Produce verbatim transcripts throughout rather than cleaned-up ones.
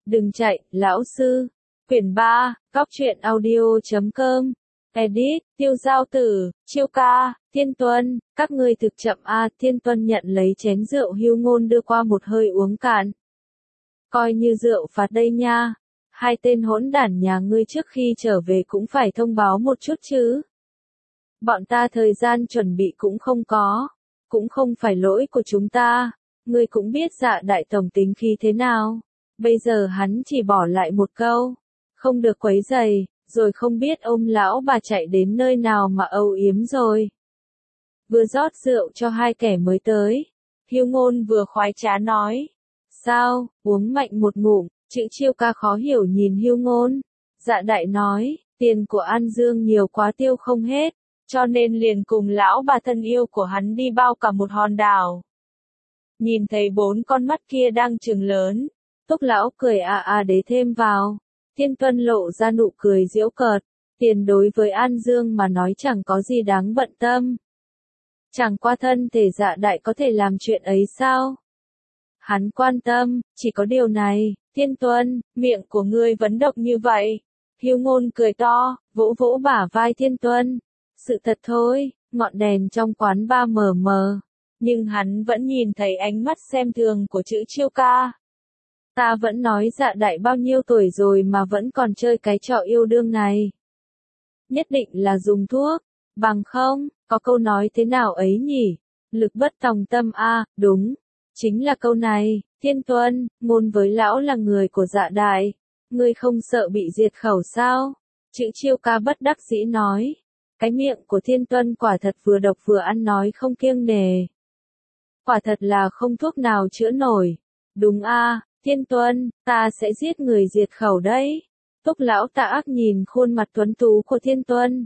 Đừng chạy, lão sư. Quyển ba, Cóc truyện audio chấm com. Edit, Tiêu Giao Tử, Chiêu Ca, Thiên Tuân, các ngươi thực chậm a. À, Thiên Tuân nhận lấy chén rượu Hưu Ngôn đưa qua một hơi uống cạn. Coi như rượu phạt đây nha. Hai tên hỗn đản nhà ngươi trước khi trở về cũng phải thông báo một chút chứ. Bọn ta thời gian chuẩn bị cũng không có. Cũng không phải lỗi của chúng ta. Ngươi cũng biết Dạ đại tổng tính khí thế nào. Bây giờ hắn chỉ bỏ lại một câu. Không được quấy rầy, rồi không biết ôm lão bà chạy đến nơi nào mà âu yếm rồi. Vừa rót rượu cho hai kẻ mới tới. Hưu Ngôn vừa khoái trá nói. Sao, uống mạnh một ngụm, chữ Chiêu Ca khó hiểu nhìn Hưu Ngôn. Dạ đại nói, tiền của An Dương nhiều quá tiêu không hết, cho nên liền cùng lão bà thân yêu của hắn đi bao cả một hòn đảo. Nhìn thấy bốn con mắt kia đang trừng lớn, Túc lão cười à à để thêm vào. Thiên Tuân lộ ra nụ cười giễu cợt, tiền đối với An Dương mà nói chẳng có gì đáng bận tâm. Chẳng qua thân thể Dạ đại có thể làm chuyện ấy sao? Hắn quan tâm, chỉ có điều này, Thiên Tuân, miệng của ngươi vẫn độc như vậy. Hưu Ngôn cười to, vỗ vỗ bả vai Thiên Tuân. Sự thật thôi, ngọn đèn trong quán ba mờ mờ. Nhưng hắn vẫn nhìn thấy ánh mắt xem thường của chữ Chiêu Ca. Ta vẫn nói Dạ đại bao nhiêu tuổi rồi mà vẫn còn chơi cái trò yêu đương này. Nhất định là dùng thuốc, bằng không, có câu nói thế nào ấy nhỉ? Lực bất tòng tâm a, à, đúng. Chính là câu này, Thiên Tuân, ngôn với lão là người của Dạ đại. Ngươi không sợ bị diệt khẩu sao? Chữ Chiêu Ca bất đắc dĩ nói. Cái miệng của Thiên Tuân quả thật vừa độc vừa ăn nói không kiêng nề. Quả thật là không thuốc nào chữa nổi. Đúng a, à, Thiên Tuân, ta sẽ giết người diệt khẩu đấy. Túc lão tà ác nhìn khuôn mặt tuấn tú của Thiên Tuân.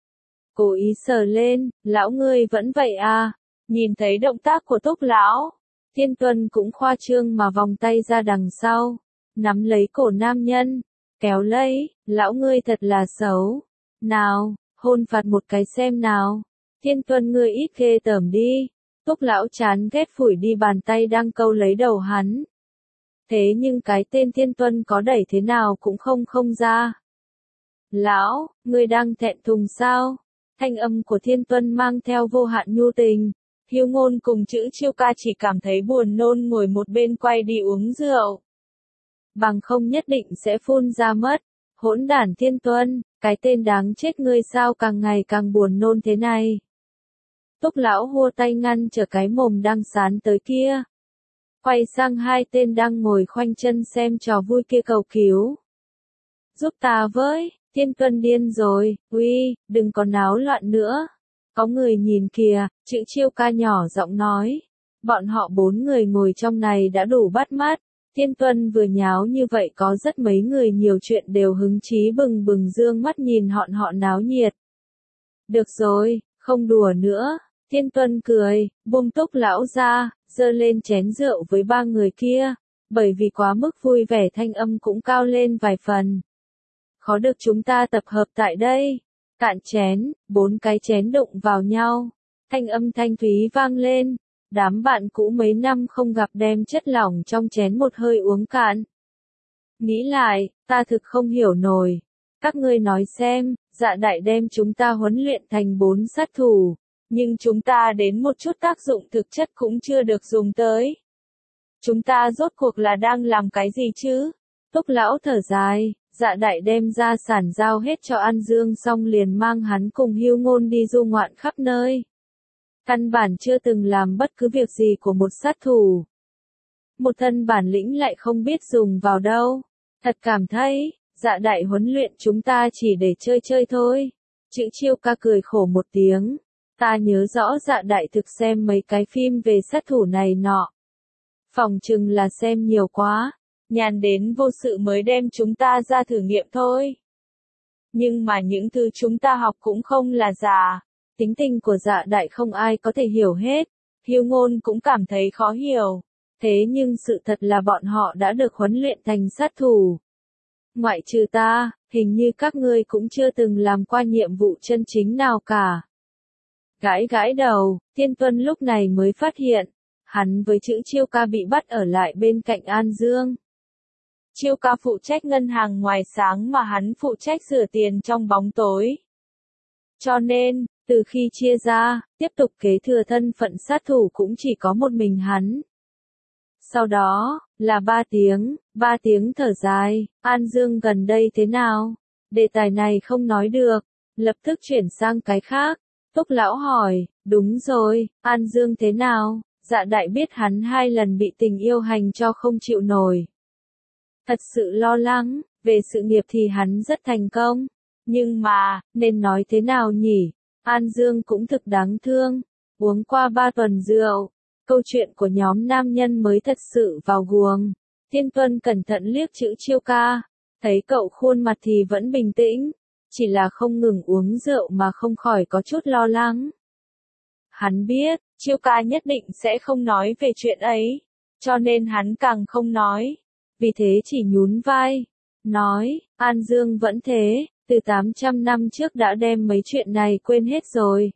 Cố ý sờ lên, lão ngươi vẫn vậy à? Nhìn thấy động tác của Túc lão, Thiên Tuân cũng khoa trương mà vòng tay ra đằng sau, nắm lấy cổ nam nhân, kéo lấy, lão ngươi thật là xấu. Nào, hôn phạt một cái xem nào. Thiên Tuân ngươi ít ghê tởm đi. Túc lão chán ghét phủi đi bàn tay đang câu lấy đầu hắn. Thế nhưng cái tên Thiên Tuân có đẩy thế nào cũng không không ra. Lão, ngươi đang thẹn thùng sao? Thanh âm của Thiên Tuân mang theo vô hạn nhu tình. Hưu Ngôn cùng chữ Chiêu Ca chỉ cảm thấy buồn nôn ngồi một bên quay đi uống rượu. Bằng không nhất định sẽ phun ra mất. Hỗn đản Thiên Tuân, cái tên đáng chết ngươi sao càng ngày càng buồn nôn thế này. Túc lão hua tay ngăn trở cái mồm đang sán tới kia. Quay sang hai tên đang ngồi khoanh chân xem trò vui kia cầu cứu. Giúp ta với, Thiên Tuân điên rồi, uy, đừng có náo loạn nữa. Có người nhìn kìa, chữ Chiêu Ca nhỏ giọng nói. Bọn họ bốn người ngồi trong này đã đủ bắt mắt. Thiên Tuân vừa nháo như vậy có rất mấy người nhiều chuyện đều hứng chí bừng bừng dương mắt nhìn họn họ náo nhiệt. Được rồi, không đùa nữa. Thiên Tuân cười, buông Túc lão ra, giơ lên chén rượu với ba người kia. Bởi vì quá mức vui vẻ thanh âm cũng cao lên vài phần. Khó được chúng ta tập hợp tại đây. Cạn chén, bốn cái chén đụng vào nhau. Thanh âm thanh thúy vang lên. Đám bạn cũ mấy năm không gặp đem chất lỏng trong chén một hơi uống cạn. Nghĩ lại, ta thực không hiểu nổi. Các ngươi nói xem, Dạ đại đem chúng ta huấn luyện thành bốn sát thủ. Nhưng chúng ta đến một chút tác dụng thực chất cũng chưa được dùng tới. Chúng ta rốt cuộc là đang làm cái gì chứ? Túc lão thở dài, Dạ đại đem gia sản giao hết cho An Dương xong liền mang hắn cùng Hưu Ngôn đi du ngoạn khắp nơi. Căn bản chưa từng làm bất cứ việc gì của một sát thủ. Một thân bản lĩnh lại không biết dùng vào đâu. Thật cảm thấy, Dạ đại huấn luyện chúng ta chỉ để chơi chơi thôi. Chữ Chiêu Ca cười khổ một tiếng. Ta nhớ rõ Dạ đại thực xem mấy cái phim về sát thủ này nọ. Phòng chừng là xem nhiều quá. Nhàn đến vô sự mới đem chúng ta ra thử nghiệm thôi. Nhưng mà những thứ chúng ta học cũng không là giả. Tính tình của Dạ đại không ai có thể hiểu hết. Hưu Ngôn cũng cảm thấy khó hiểu. Thế nhưng sự thật là bọn họ đã được huấn luyện thành sát thủ. Ngoại trừ ta, hình như các ngươi cũng chưa từng làm qua nhiệm vụ chân chính nào cả. Gãi gãi đầu, Thiên Tuân lúc này mới phát hiện. Hắn với chữ Chiêu Ca bị bắt ở lại bên cạnh An Dương. Chiêu ca phụ trách ngân hàng ngoài sáng mà hắn phụ trách rửa tiền trong bóng tối. Cho nên, từ khi chia ra, tiếp tục kế thừa thân phận sát thủ cũng chỉ có một mình hắn. Sau đó, là ba tiếng, ba tiếng thở dài, An Dương gần đây thế nào? Đề tài này không nói được, lập tức chuyển sang cái khác. Túc lão hỏi, đúng rồi, An Dương thế nào? Dạ đại biết hắn hai lần bị tình yêu hành cho không chịu nổi. Thật sự lo lắng, về sự nghiệp thì hắn rất thành công. Nhưng mà, nên nói thế nào nhỉ? An Dương cũng thực đáng thương. Uống qua ba tuần rượu, câu chuyện của nhóm nam nhân mới thật sự vào guồng. Thiên Tuân cẩn thận liếc chữ Chiêu ca, thấy cậu khuôn mặt thì vẫn bình tĩnh, chỉ là không ngừng uống rượu mà không khỏi có chút lo lắng. Hắn biết, Chiêu ca nhất định sẽ không nói về chuyện ấy, cho nên hắn càng không nói, vì thế chỉ nhún vai, nói, An Dương vẫn thế, từ tám trăm năm trước đã đem mấy chuyện này quên hết rồi.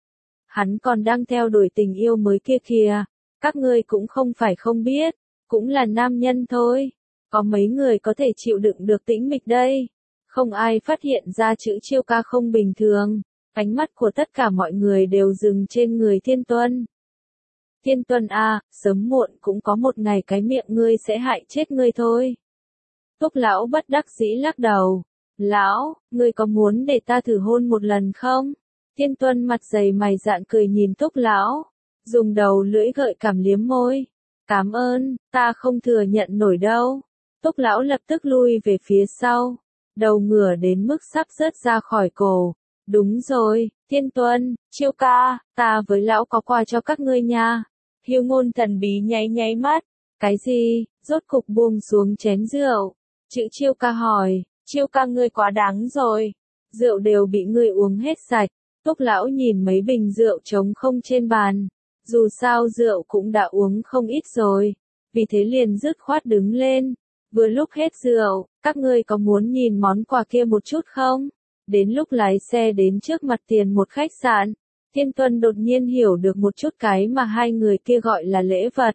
Hắn còn đang theo đuổi tình yêu mới kia kìa, các ngươi cũng không phải không biết, cũng là nam nhân thôi, có mấy người có thể chịu đựng được tĩnh mịch đây. Không ai phát hiện ra chữ Chiêu ca không bình thường, ánh mắt của tất cả mọi người đều dừng trên người Thiên Tuân. Thiên Tuân à, sớm muộn cũng có một ngày cái miệng ngươi sẽ hại chết ngươi thôi. Túc lão bất đắc dĩ lắc đầu. Lão, ngươi có muốn để ta thử hôn một lần không? Thiên Tuân mặt dày mày dạn cười nhìn Túc lão, dùng đầu lưỡi gợi cảm liếm môi. Cảm ơn, ta không thừa nhận nổi đâu. Túc lão lập tức lui về phía sau, đầu ngửa đến mức sắp rớt ra khỏi cổ. Đúng rồi, Thiên Tuân, Chiêu ca, ta với lão có quà cho các ngươi nha. Hiếu Ngôn thần bí nháy nháy mắt. Cái gì? Rốt cục buông xuống chén rượu. Chữ Chiêu ca hỏi, Chiêu ca ngươi quá đáng rồi. Rượu đều bị ngươi uống hết sạch. Túc lão nhìn mấy bình rượu trống không trên bàn. Dù sao rượu cũng đã uống không ít rồi. Vì thế liền dứt khoát đứng lên. Vừa lúc hết rượu, các ngươi có muốn nhìn món quà kia một chút không? Đến lúc lái xe đến trước mặt tiền một khách sạn, Thiên Tuân đột nhiên hiểu được một chút cái mà hai người kia gọi là lễ vật.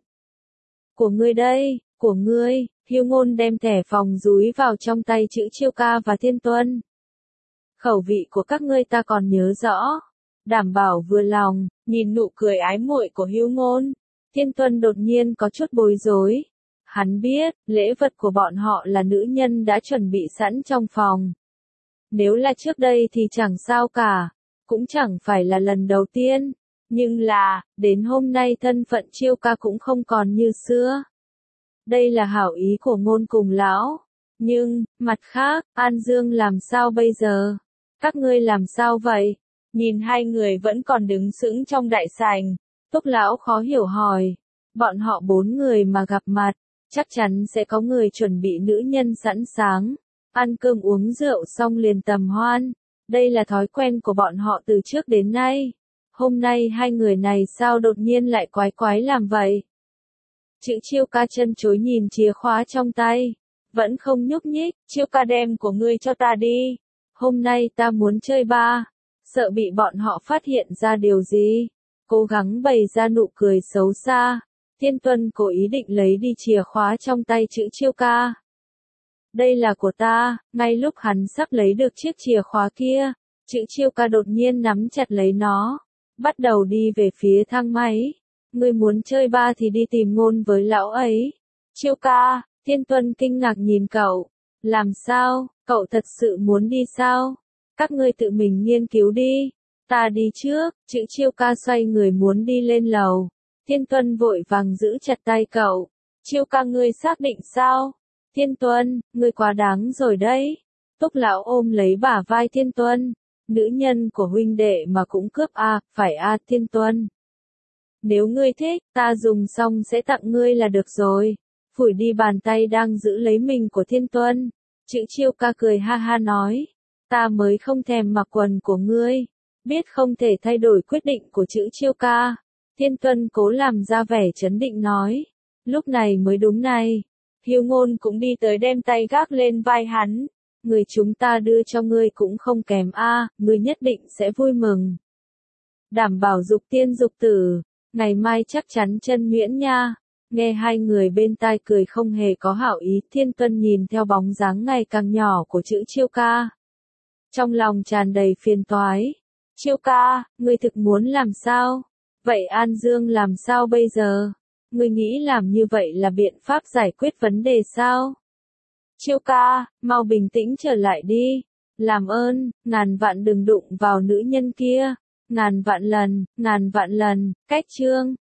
Của ngươi đây, của ngươi, Hiếu Ngôn đem thẻ phòng dúi vào trong tay chữ Chiêu ca và Thiên Tuân. Khẩu vị của các ngươi ta còn nhớ rõ, đảm bảo vừa lòng, nhìn nụ cười ái muội của Hiếu Ngôn. Thiên Tuân đột nhiên có chút bối rối. Hắn biết, lễ vật của bọn họ là nữ nhân đã chuẩn bị sẵn trong phòng. Nếu là trước đây thì chẳng sao cả, cũng chẳng phải là lần đầu tiên, nhưng là, đến hôm nay thân phận Chiêu ca cũng không còn như xưa. Đây là hảo ý của Ngôn cùng lão, nhưng, mặt khác, An Dương làm sao bây giờ? Các ngươi làm sao vậy? Nhìn hai người vẫn còn đứng sững trong đại sảnh, Túc lão khó hiểu hỏi, bọn họ bốn người mà gặp mặt, chắc chắn sẽ có người chuẩn bị nữ nhân sẵn sàng. Ăn cơm uống rượu xong liền tầm hoan. Đây là thói quen của bọn họ từ trước đến nay. Hôm nay hai người này sao đột nhiên lại quái quái làm vậy? Chữ Chiêu ca chân chối nhìn chìa khóa trong tay. Vẫn không nhúc nhích. Chiêu ca đem của ngươi cho ta đi. Hôm nay ta muốn chơi ba. Sợ bị bọn họ phát hiện ra điều gì. Cố gắng bày ra nụ cười xấu xa. Thiên Tuân cố ý định lấy đi chìa khóa trong tay chữ Chiêu ca. Đây là của ta, ngay lúc hắn sắp lấy được chiếc chìa khóa kia, chữ Chiêu ca đột nhiên nắm chặt lấy nó, bắt đầu đi về phía thang máy. Ngươi muốn chơi ba thì đi tìm Ngôn với lão ấy. Chiêu ca, Thiên Tuân kinh ngạc nhìn cậu. Làm sao, cậu thật sự muốn đi sao? Các ngươi tự mình nghiên cứu đi. Ta đi trước, chữ Chiêu ca xoay người muốn đi lên lầu. Thiên Tuân vội vàng giữ chặt tay cậu. Chiêu ca ngươi xác định sao? Thiên Tuân, ngươi quá đáng rồi đấy. Túc lão ôm lấy bả vai Thiên Tuân. Nữ nhân của huynh đệ mà cũng cướp à, phải à Thiên Tuân. Nếu ngươi thích, ta dùng xong sẽ tặng ngươi là được rồi. Phủi đi bàn tay đang giữ lấy mình của Thiên Tuân. Chữ Chiêu ca cười ha ha nói. Ta mới không thèm mặc quần của ngươi. Biết không thể thay đổi quyết định của chữ Chiêu ca. Thiên Tuân cố làm ra vẻ trấn định nói. Lúc này mới đúng này. Hiếu Ngôn cũng đi tới đem tay gác lên vai hắn. Người chúng ta đưa cho ngươi cũng không kém a, à, ngươi nhất định sẽ vui mừng. Đảm bảo dục tiên dục tử, ngày mai chắc chắn chân nhuyễn nha. Nghe hai người bên tai cười không hề có hảo ý, Thiên Tuân nhìn theo bóng dáng ngày càng nhỏ của chữ Chiêu ca. Trong lòng tràn đầy phiền toái. Chiêu ca, ngươi thực muốn làm sao? Vậy An Dương làm sao bây giờ? Ngươi nghĩ làm như vậy là biện pháp giải quyết vấn đề sao? Chiêu ca, mau bình tĩnh trở lại đi. Làm ơn, ngàn vạn đừng đụng vào nữ nhân kia. Ngàn vạn lần, ngàn vạn lần, cách chương.